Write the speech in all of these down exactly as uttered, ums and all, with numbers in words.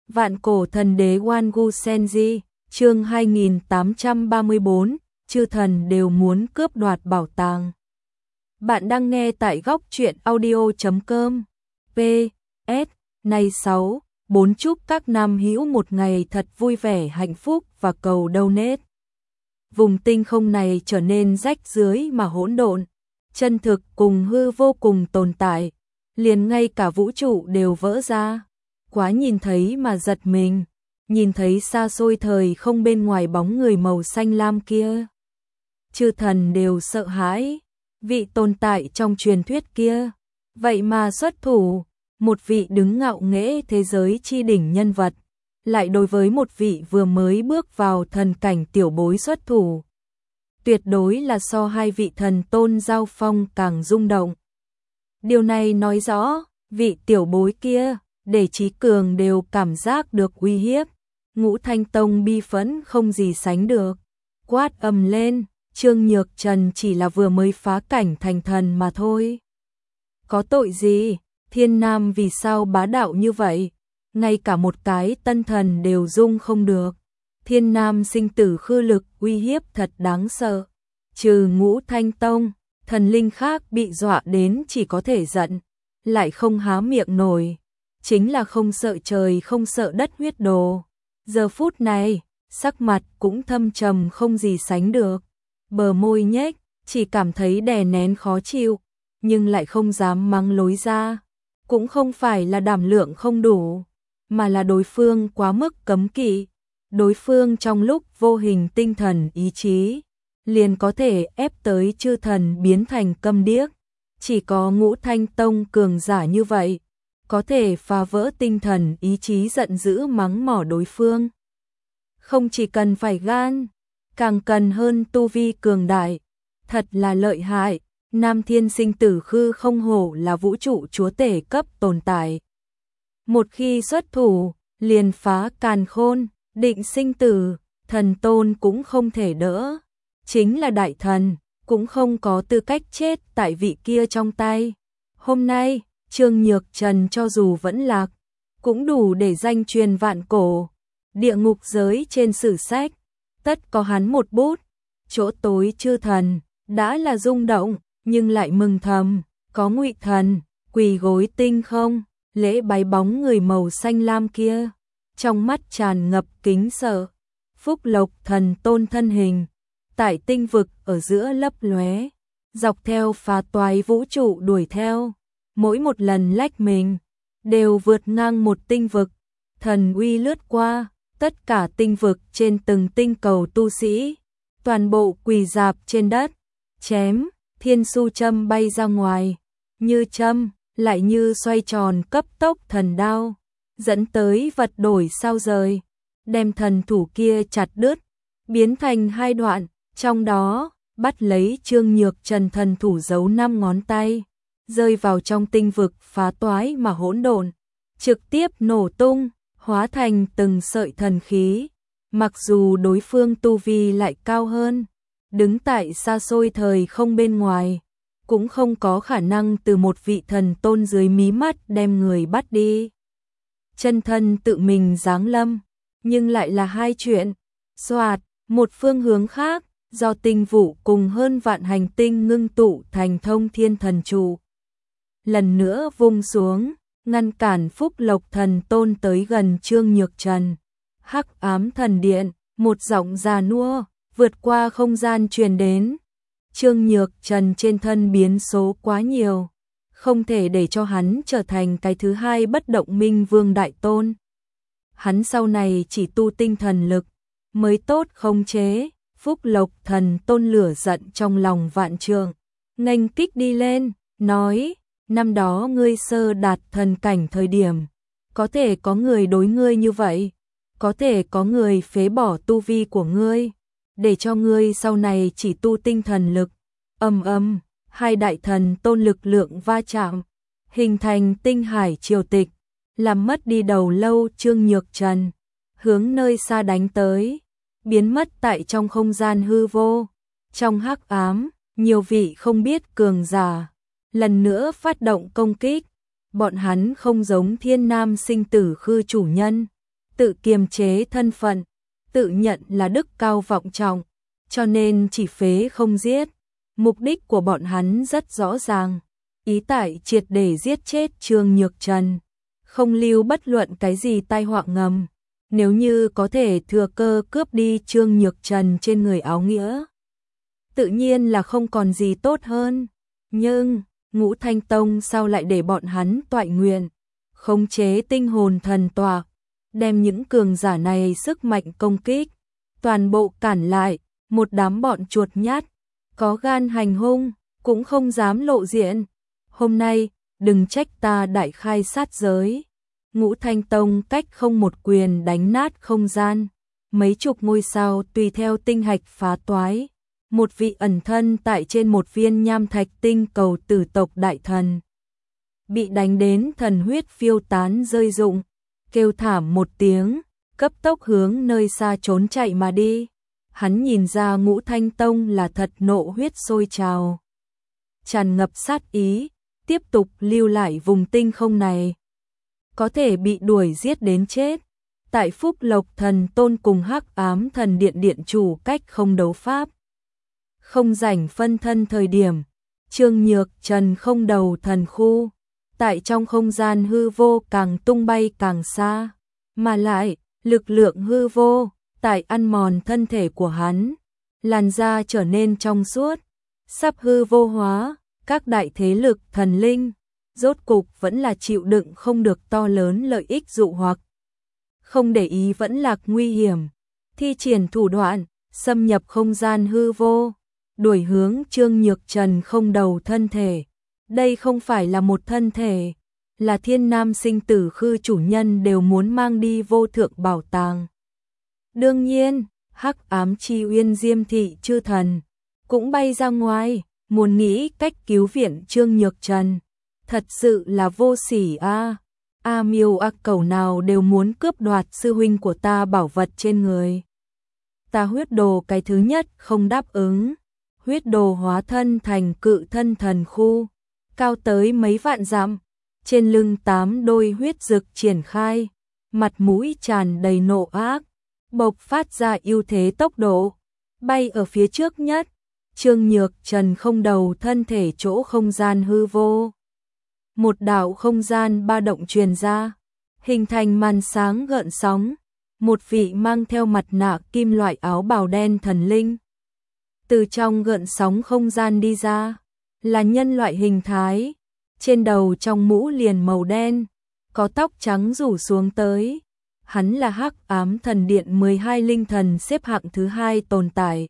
Vạn cổ thần đế Wangu Senji, chương hai nghìn tám trăm ba mươi tư, chư thần đều muốn cướp đoạt bảo tàng. Bạn đang nghe tại góc truyện audio chấm com. pê ét Này sáu, bốn chúc các nam hữu một ngày thật vui vẻ hạnh phúc và cầu donate. Vùng tinh không này trở nên rách rưới mà hỗn độn, chân thực cùng hư vô cùng tồn tại, liền ngay cả vũ trụ đều vỡ ra. Quá nhìn thấy mà giật mình, nhìn thấy xa xôi thời không bên ngoài bóng người màu xanh lam kia. Chư thần đều sợ hãi, vị tồn tại trong truyền thuyết kia, vậy mà xuất thủ, một vị đứng ngạo nghễ thế giới chi đỉnh nhân vật, lại đối với một vị vừa mới bước vào thần cảnh tiểu bối xuất thủ. Tuyệt đối là so hai vị thần tôn giao phong càng rung động. Điều này nói rõ, vị tiểu bối kia, để Chí Cường đều cảm giác được uy hiếp. Ngũ Thanh Tông bi phẫn không gì sánh được, quát ầm lên, Trương Nhược Trần chỉ là vừa mới phá cảnh thành thần mà thôi. Có tội gì, Thiên Nam vì sao bá đạo như vậy, ngay cả một cái tân thần đều dung không được. Thiên Nam sinh tử khư lực uy hiếp thật đáng sợ. Trừ Ngũ Thanh Tông, thần linh khác bị dọa đến chỉ có thể giận, lại không há miệng nổi. Chính là không sợ trời không sợ đất huyết đồ. Giờ phút này, sắc mặt cũng thâm trầm không gì sánh được. Bờ môi nhếch, chỉ cảm thấy đè nén khó chịu, nhưng lại không dám mắng lối ra. Cũng không phải là đảm lượng không đủ, mà là đối phương quá mức cấm kỵ. Đối phương trong lúc vô hình tinh thần ý chí, liền có thể ép tới chư thần biến thành câm điếc. Chỉ có Ngũ Thanh Tông cường giả như vậy, có thể phá vỡ tinh thần ý chí giận dữ mắng mỏ đối phương. Không chỉ cần phải gan, càng cần hơn tu vi cường đại. Thật là lợi hại, Nam Thiên sinh tử khư không hổ là vũ trụ chúa tể cấp tồn tại. Một khi xuất thủ, liền phá càn khôn, định sinh tử, thần tôn cũng không thể đỡ. Chính là đại thần, cũng không có tư cách chết tại vị kia trong tay. Hôm nay, Trương Nhược Trần cho dù vẫn lạc, cũng đủ để danh truyền vạn cổ. Địa ngục giới trên sử sách, tất có hắn một bút. Chỗ tối chư thần, đã là rung động, nhưng lại mừng thầm. Có Ngụy thần, quỳ gối tinh không, lễ bái bóng người màu xanh lam kia. Trong mắt tràn ngập kính sợ. Phúc Lộc thần tôn thân hình, tại tinh vực ở giữa lấp lóe, dọc theo phá toái vũ trụ đuổi theo. Mỗi một lần lách mình, đều vượt ngang một tinh vực. Thần uy lướt qua, tất cả tinh vực trên từng tinh cầu tu sĩ, toàn bộ quỳ rạp trên đất, chém, thiên su châm bay ra ngoài, như châm, lại như xoay tròn cấp tốc thần đao, dẫn tới vật đổi sao rời, đem thần thủ kia chặt đứt, biến thành hai đoạn, trong đó, bắt lấy Trương Nhược Trần thần thủ giấu năm ngón tay, rơi vào trong tinh vực phá toái mà hỗn độn, trực tiếp nổ tung, hóa thành từng sợi thần khí. Mặc dù đối phương tu vi lại cao hơn, đứng tại xa xôi thời không bên ngoài, cũng không có khả năng từ một vị thần tôn dưới mí mắt đem người bắt đi. Chân thân tự mình giáng lâm, nhưng lại là hai chuyện. Soạt, một phương hướng khác, do tinh vụ cùng hơn vạn hành tinh ngưng tụ thành thông thiên thần trụ. Lần nữa vung xuống, ngăn cản Phúc Lộc thần tôn tới gần Trương Nhược Trần. Hắc ám thần điện, một giọng già nua, vượt qua không gian truyền đến. Trương Nhược Trần trên thân biến số quá nhiều, không thể để cho hắn trở thành cái thứ hai bất động minh vương đại tôn. Hắn sau này chỉ tu tinh thần lực, mới tốt khống chế. Phúc Lộc thần tôn lửa giận trong lòng vạn trượng, nghênh kích đi lên, nói, năm đó ngươi sơ đạt thần cảnh thời điểm, có thể có người đối ngươi như vậy, có thể có người phế bỏ tu vi của ngươi, để cho ngươi sau này chỉ tu tinh thần lực. Ầm ầm, hai đại thần tôn lực lượng va chạm, hình thành tinh hải triều tịch, làm mất đi đầu lâu Trương Nhược Trần, hướng nơi xa đánh tới, biến mất tại trong không gian hư vô. Trong hắc ám, nhiều vị không biết cường giả, lần nữa phát động công kích. Bọn hắn không giống Thiên Nam sinh tử khư chủ nhân, tự kiềm chế thân phận, tự nhận là đức cao vọng trọng, cho nên chỉ phế không giết. Mục đích của bọn hắn rất rõ ràng, ý tại triệt để giết chết Trương Nhược Trần, không lưu bất luận cái gì tai họa ngầm. Nếu như có thể thừa cơ cướp đi Trương Nhược Trần trên người áo nghĩa, tự nhiên là không còn gì tốt hơn. Nhưng Ngũ Thanh Tông sao lại để bọn hắn toại nguyện, khống chế tinh hồn thần tọa, đem những cường giả này sức mạnh công kích, toàn bộ cản lại, một đám bọn chuột nhát, có gan hành hung, cũng không dám lộ diện. Hôm nay, đừng trách ta đại khai sát giới. Ngũ Thanh Tông cách không một quyền đánh nát không gian, mấy chục ngôi sao tùy theo tinh hạch phá toái. Một vị ẩn thân tại trên một viên nham thạch tinh cầu tử tộc đại thần, bị đánh đến thần huyết phiêu tán rơi rụng, kêu thảm một tiếng, cấp tốc hướng nơi xa trốn chạy mà đi. Hắn nhìn ra Ngũ Thanh Tông là thật nộ huyết sôi trào, tràn ngập sát ý, tiếp tục lưu lại vùng tinh không này. Có thể bị đuổi giết đến chết. Tại Phúc Lộc Thần Tôn cùng Hắc Ám Thần Điện điện chủ cách không đấu pháp, không rảnh phân thân thời điểm, Trương Nhược Trần không đầu thần khu, tại trong không gian hư vô càng tung bay càng xa, mà lại, lực lượng hư vô, tại ăn mòn thân thể của hắn, làn da trở nên trong suốt, sắp hư vô hóa, các đại thế lực thần linh, rốt cục vẫn là chịu đựng không được to lớn lợi ích dụ hoặc. Không để ý vẫn lạc nguy hiểm, thi triển thủ đoạn, xâm nhập không gian hư vô, đuổi hướng Trương Nhược Trần không đầu thân thể. Đây không phải là một thân thể, là thiên nam sinh tử khư chủ nhân đều muốn mang đi vô thượng bảo tàng. Đương nhiên, Hắc Ám Chi Uyên Diêm Thị chư thần cũng bay ra ngoài, muốn nghĩ cách cứu viện Trương Nhược Trần. Thật sự là vô sỉ a. A Miêu A Cẩu nào đều muốn cướp đoạt sư huynh của ta bảo vật trên người. Ta huyết đồ cái thứ nhất không đáp ứng. Huyết đồ hóa thân thành cự thân thần khu, cao tới mấy vạn dặm, trên lưng tám đôi huyết rực triển khai, mặt mũi tràn đầy nộ ác, bộc phát ra ưu thế tốc độ, bay ở phía trước nhất. Trương Nhược Trần không đầu thân thể chỗ không gian hư vô. Một đạo không gian ba động truyền ra, hình thành màn sáng gợn sóng, một vị mang theo mặt nạ kim loại áo bào đen thần linh. Từ trong gợn sóng không gian đi ra, là nhân loại hình thái, trên đầu trong mũ liền màu đen, có tóc trắng rủ xuống tới. Hắn là Hắc Ám Thần Điện mười hai linh thần xếp hạng thứ hai tồn tại.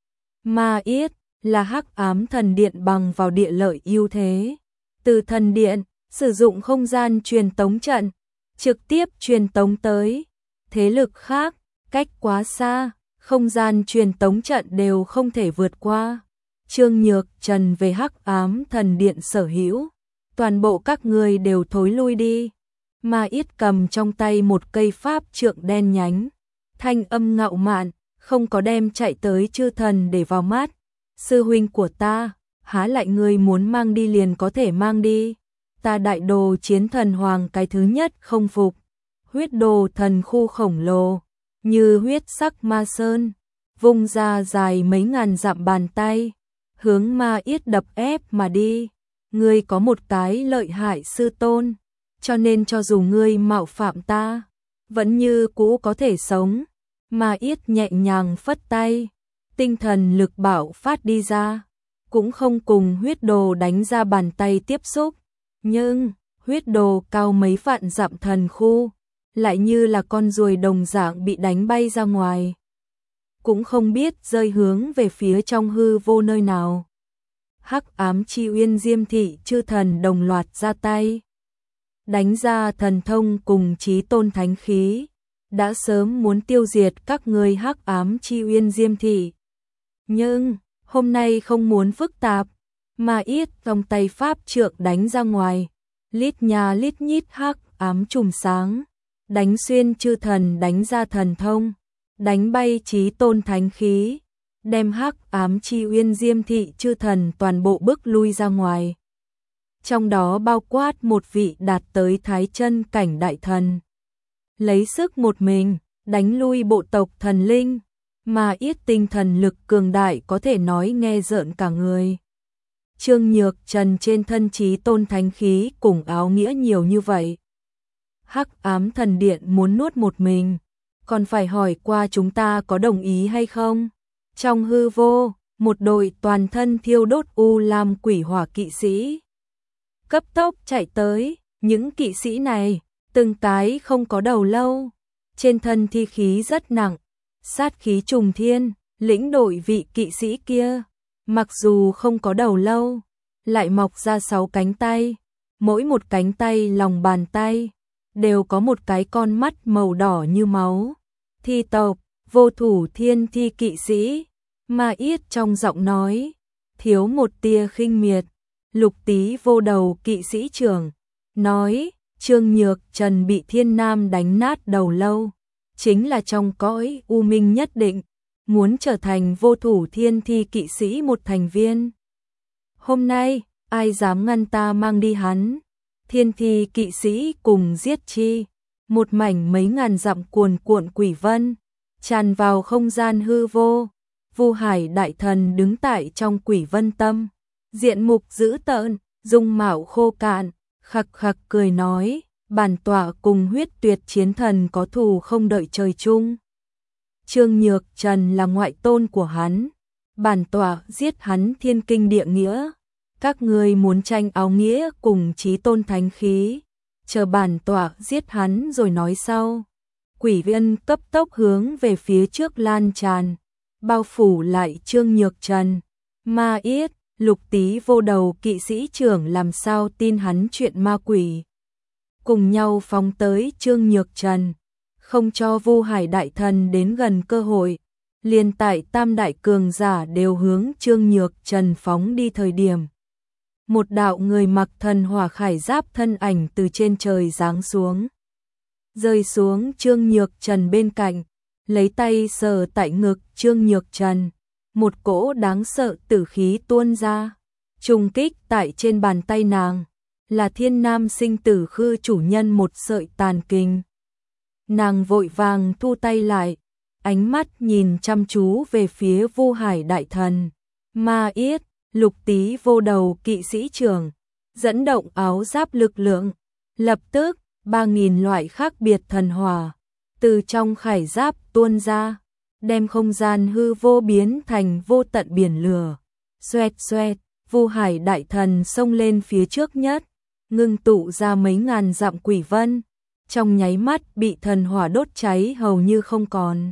Ma Yết là Hắc Ám Thần Điện bằng vào địa lợi ưu thế. Từ thần điện, sử dụng không gian truyền tống trận, trực tiếp truyền tống tới. Thế lực khác, cách quá xa, không gian truyền tống trận đều không thể vượt qua. Trương Nhược Trần về Hắc Ám Thần Điện sở hữu, toàn bộ các người đều thối lui đi. Ma Yết cầm trong tay một cây pháp trượng đen nhánh, thanh âm ngạo mạn, không có đem chạy tới chư thần để vào mắt. Sư huynh của ta, há lại người muốn mang đi liền có thể mang đi. Ta đại đồ chiến thần hoàng cái thứ nhất không phục. Huyết đồ thần khu khổng lồ, như huyết sắc ma sơn, vung ra dài mấy ngàn dặm bàn tay, hướng Ma Yết đập ép mà đi. Ngươi có một cái lợi hại sư tôn, cho nên cho dù ngươi mạo phạm ta, vẫn như cũ có thể sống. Ma Yết nhẹ nhàng phất tay, tinh thần lực bạo phát đi ra, cũng không cùng huyết đồ đánh ra bàn tay tiếp xúc. Nhưng, huyết đồ cao mấy vạn dặm thần khu, lại như là con ruồi đồng dạng bị đánh bay ra ngoài. Cũng không biết rơi hướng về phía trong hư vô nơi nào. Hắc Ám Chi Uyên Diêm Thị chư thần đồng loạt ra tay, đánh ra thần thông cùng chí tôn thánh khí, đã sớm muốn tiêu diệt các ngươi Hắc Ám Chi Uyên Diêm Thị. Nhưng, hôm nay không muốn phức tạp, Ma Yết trong tay pháp trượng đánh ra ngoài, lít nhà lít nhít hắc ám chùm sáng, đánh xuyên chư thần đánh ra thần thông, đánh bay chí tôn thánh khí, đem Hắc Ám Chi Uyên Diêm Thị chư thần toàn bộ bước lui ra ngoài. Trong đó bao quát một vị đạt tới thái chân cảnh đại thần. lấy sức một mình, đánh lui bộ tộc thần linh, mà ít tinh thần lực cường đại có thể nói nghe rợn cả người. Trương Nhược Trần trên thân chí tôn thánh khí cùng áo nghĩa nhiều như vậy. Hắc ám thần điện muốn nuốt một mình, còn phải hỏi qua chúng ta có đồng ý hay không? Trong hư vô, một đội toàn thân thiêu đốt u lam quỷ hỏa kỵ sĩ cấp tốc chạy tới, những kỵ sĩ này, từng cái không có đầu lâu, trên thân thi khí rất nặng, sát khí trùng thiên, lĩnh đội vị kỵ sĩ kia, mặc dù không có đầu lâu, lại mọc ra sáu cánh tay, mỗi một cánh tay lòng bàn tay đều có một cái con mắt màu đỏ như máu. Thi tộc, vô thủ thiên thi kỵ sĩ, Ma Yết trong giọng nói thiếu một tia khinh miệt. Lục Tý vô đầu kỵ sĩ trưởng nói, Trương Nhược Trần bị Thiên Nam đánh nát đầu lâu, chính là trong cõi u minh nhất định muốn trở thành vô thủ thiên thi kỵ sĩ một thành viên. Hôm nay, ai dám ngăn ta mang đi hắn? Thiên thi kỵ sĩ cùng giết chi, một mảnh mấy ngàn dặm cuồn cuộn quỷ vân, tràn vào không gian hư vô. Vu Hải đại thần đứng tại trong quỷ vân tâm, diện mục dữ tợn, dung mạo khô cạn, khặc khặc cười nói, bản tọa cùng huyết tuyệt chiến thần có thù không đợi trời chung. Trương Nhược Trần là ngoại tôn của hắn, bản tọa giết hắn thiên kinh địa nghĩa. Các ngươi muốn tranh áo nghĩa cùng chí tôn thánh khí, chờ bản tọa giết hắn rồi nói sau. Quỷ viên cấp tốc hướng về phía trước lan tràn, bao phủ lại Trương Nhược Trần. Ma Yết, Lục Tý vô đầu kỵ sĩ trưởng làm sao tin hắn chuyện ma quỷ. Cùng nhau phóng tới Trương Nhược Trần, không cho Vu Hải đại thần đến gần cơ hội. Liên tại tam đại cường giả đều hướng Trương Nhược Trần phóng đi thời điểm. Một đạo người mặc thần hỏa khải giáp thân ảnh từ trên trời giáng xuống. Rơi xuống Trương Nhược Trần bên cạnh, lấy tay sờ tại ngực Trương Nhược Trần. Một cỗ đáng sợ tử khí tuôn ra, trùng kích tại trên bàn tay nàng, là Thiên Nam sinh tử khư chủ nhân một sợi tàn kinh. Nàng vội vàng thu tay lại, ánh mắt nhìn chăm chú về phía Vu Hải đại thần. Ma Yết, Lục Tý vô đầu kỵ sĩ trưởng, dẫn động áo giáp lực lượng, lập tức ba nghìn loại khác biệt thần hỏa từ trong khải giáp tuôn ra, đem không gian hư vô biến thành vô tận biển lửa. Xoẹt xoẹt, Vu Hải đại thần xông lên phía trước nhất, ngưng tụ ra mấy ngàn dặm quỷ vân, trong nháy mắt bị thần hỏa đốt cháy hầu như không còn.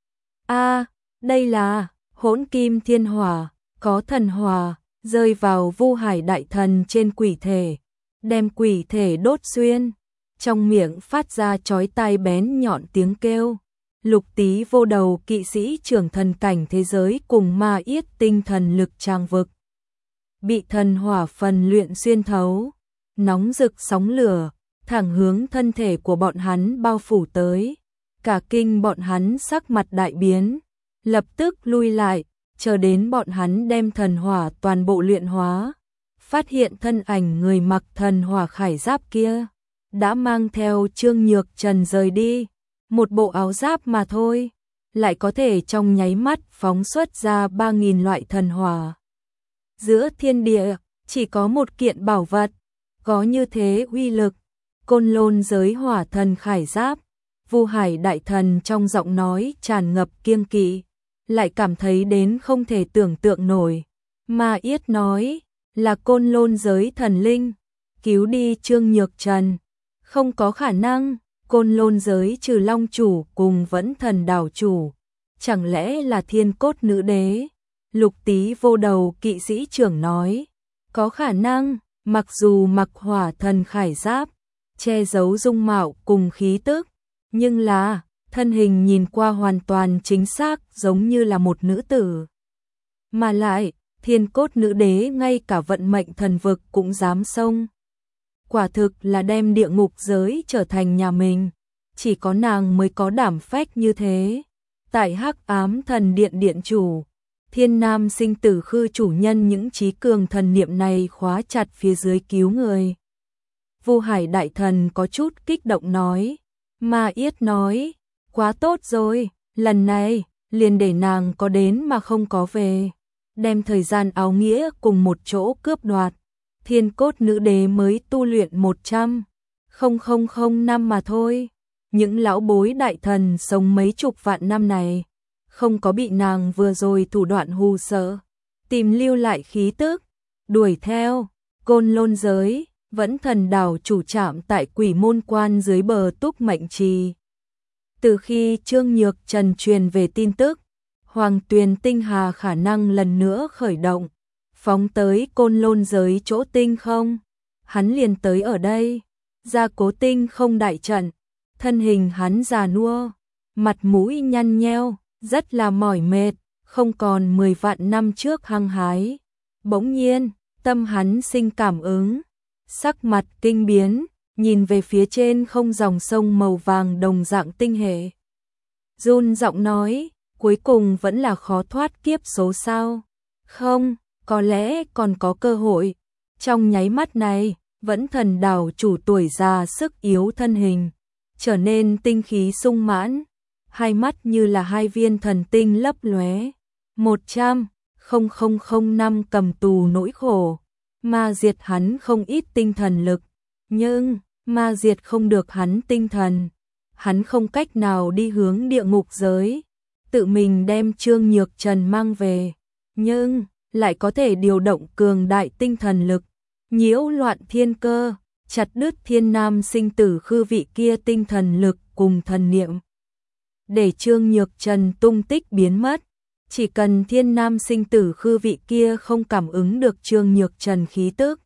A, đây là Hỗn Kim Thiên Hỏa, có thần hỏa rơi vào Vu Hải đại thần trên quỷ thể, đem quỷ thể đốt xuyên, trong miệng phát ra chói tai bén nhọn tiếng kêu. Lục Tý vô đầu kỵ sĩ trưởng thần cảnh thế giới cùng Ma Yết tinh thần lực tràng vực, bị thần hỏa phần luyện xuyên thấu, nóng rực sóng lửa thẳng hướng thân thể của bọn hắn bao phủ tới. Cả kinh bọn hắn sắc mặt đại biến, lập tức lui lại, chờ đến bọn hắn đem thần hỏa toàn bộ luyện hóa, phát hiện thân ảnh người mặc thần hỏa khải giáp kia đã mang theo Trương Nhược Trần rời đi. Một bộ áo giáp mà thôi, lại có thể trong nháy mắt phóng xuất ra ba nghìn loại thần hỏa. Giữa thiên địa, chỉ có một kiện bảo vật, có như thế uy lực, Côn Lôn giới hỏa thần khải giáp. Vu Hải đại thần trong giọng nói tràn ngập kiêng kỵ, lại cảm thấy đến không thể tưởng tượng nổi. Ma Yết nói, là Côn Lôn giới thần linh cứu đi Trương Nhược Trần, không có khả năng. Côn Lôn giới trừ Long chủ cùng Vẫn Thần đảo chủ, chẳng lẽ là Thiên Cốt nữ đế? Lục Tý vô đầu kỵ sĩ trưởng nói, có khả năng, mặc dù mặc hỏa thần khải giáp, che giấu dung mạo cùng khí tức, nhưng là, thân hình nhìn qua hoàn toàn chính xác giống như là một nữ tử. Mà lại, Thiên Cốt nữ đế ngay cả vận mệnh thần vực cũng dám xông. Quả thực là đem địa ngục giới trở thành nhà mình, chỉ có nàng mới có đảm phách như thế. Tại Hắc Ám Thần Điện điện chủ, Thiên Nam sinh tử khư chủ nhân những trí cường thần niệm này khóa chặt phía dưới cứu người. Vu Hải đại thần có chút kích động nói, Ma Yết nói, quá tốt rồi, lần này, liền để nàng có đến mà không có về. Đem thời gian áo nghĩa cùng một chỗ cướp đoạt. Thiên cốt nữ đế mới tu luyện một trăm nghìn năm mà thôi. Những lão bối đại thần sống mấy chục vạn năm này, không có bị nàng vừa rồi thủ đoạn hù sợ, tìm lưu lại khí tức, đuổi theo. Côn Lôn giới, Vẫn Thần đảo chủ trạm tại Quỷ Môn Quan dưới bờ Túc Mệnh Trì. Từ khi Trương Nhược Trần truyền về tin tức, Hoàng Tuyền Tinh Hà khả năng lần nữa khởi động, phóng tới Côn Lôn giới chỗ tinh không, hắn liền tới ở đây, ra Cố Tinh không đại trận, thân hình hắn già nua, mặt mũi nhăn nheo, rất là mỏi mệt, không còn mười vạn năm trước hăng hái. Bỗng nhiên, tâm hắn sinh cảm ứng, sắc mặt kinh biến, nhìn về phía trên không dòng sông màu vàng đồng dạng tinh hệ. Run giọng nói, cuối cùng vẫn là khó thoát kiếp số sao? Không, có lẽ còn có cơ hội. Trong nháy mắt này, Vẫn Thần đảo chủ tuổi già sức yếu thân hình, trở nên tinh khí sung mãn, hai mắt như là hai viên thần tinh lấp lóe. Một trăm nghìn năm cầm tù nỗi khổ, ma diệt hắn không ít tinh thần lực, nhưng ma diệt không được hắn tinh thần, hắn không cách nào đi hướng địa ngục giới, tự mình đem Trương Nhược Trần mang về, nhưng lại có thể điều động cường đại tinh thần lực, nhiễu loạn thiên cơ, chặt đứt thiên nam sinh tử khư vị kia tinh thần lực cùng thần niệm, để Trương Nhược Trần tung tích biến mất. Chỉ cần thiên nam sinh tử khư vị kia không cảm ứng được Trương Nhược Trần khí tức,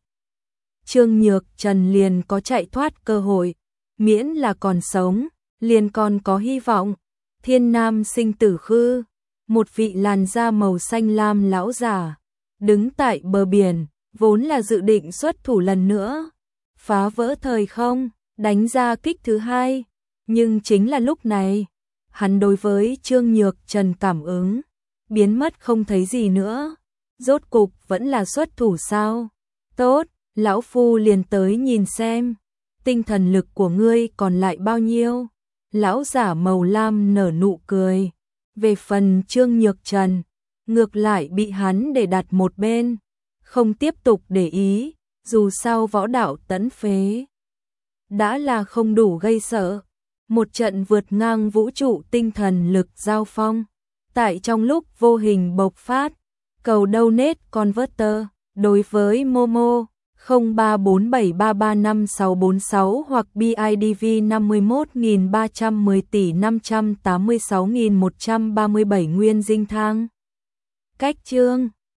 Trương Nhược Trần liền có chạy thoát cơ hội, miễn là còn sống, liền còn có hy vọng. Thiên nam sinh tử khư, một vị làn da màu xanh lam lão già, đứng tại bờ biển, vốn là dự định xuất thủ lần nữa, phá vỡ thời không, đánh ra kích thứ hai, nhưng chính là lúc này, hắn đối với Trương Nhược Trần cảm ứng biến mất không thấy gì nữa. Rốt cục vẫn là xuất thủ sao? Tốt, lão phu liền tới nhìn xem, tinh thần lực của ngươi còn lại bao nhiêu? Lão giả màu lam nở nụ cười. Về phần Trương Nhược Trần, ngược lại bị hắn để đặt một bên, không tiếp tục để ý, dù sao võ đạo tấn phế đã là không đủ gây sợ. Một trận vượt ngang vũ trụ tinh thần lực giao phong, tại trong lúc vô hình bộc phát. Cầu donate converter đối với Momo không ba bốn bảy ba ba năm sáu bốn sáu hoặc bê i đê vê năm một ba một không tỷ năm trăm tám mươi sáu nghìn một trăm ba mươi bảy nguyên dinh thang. Cách chương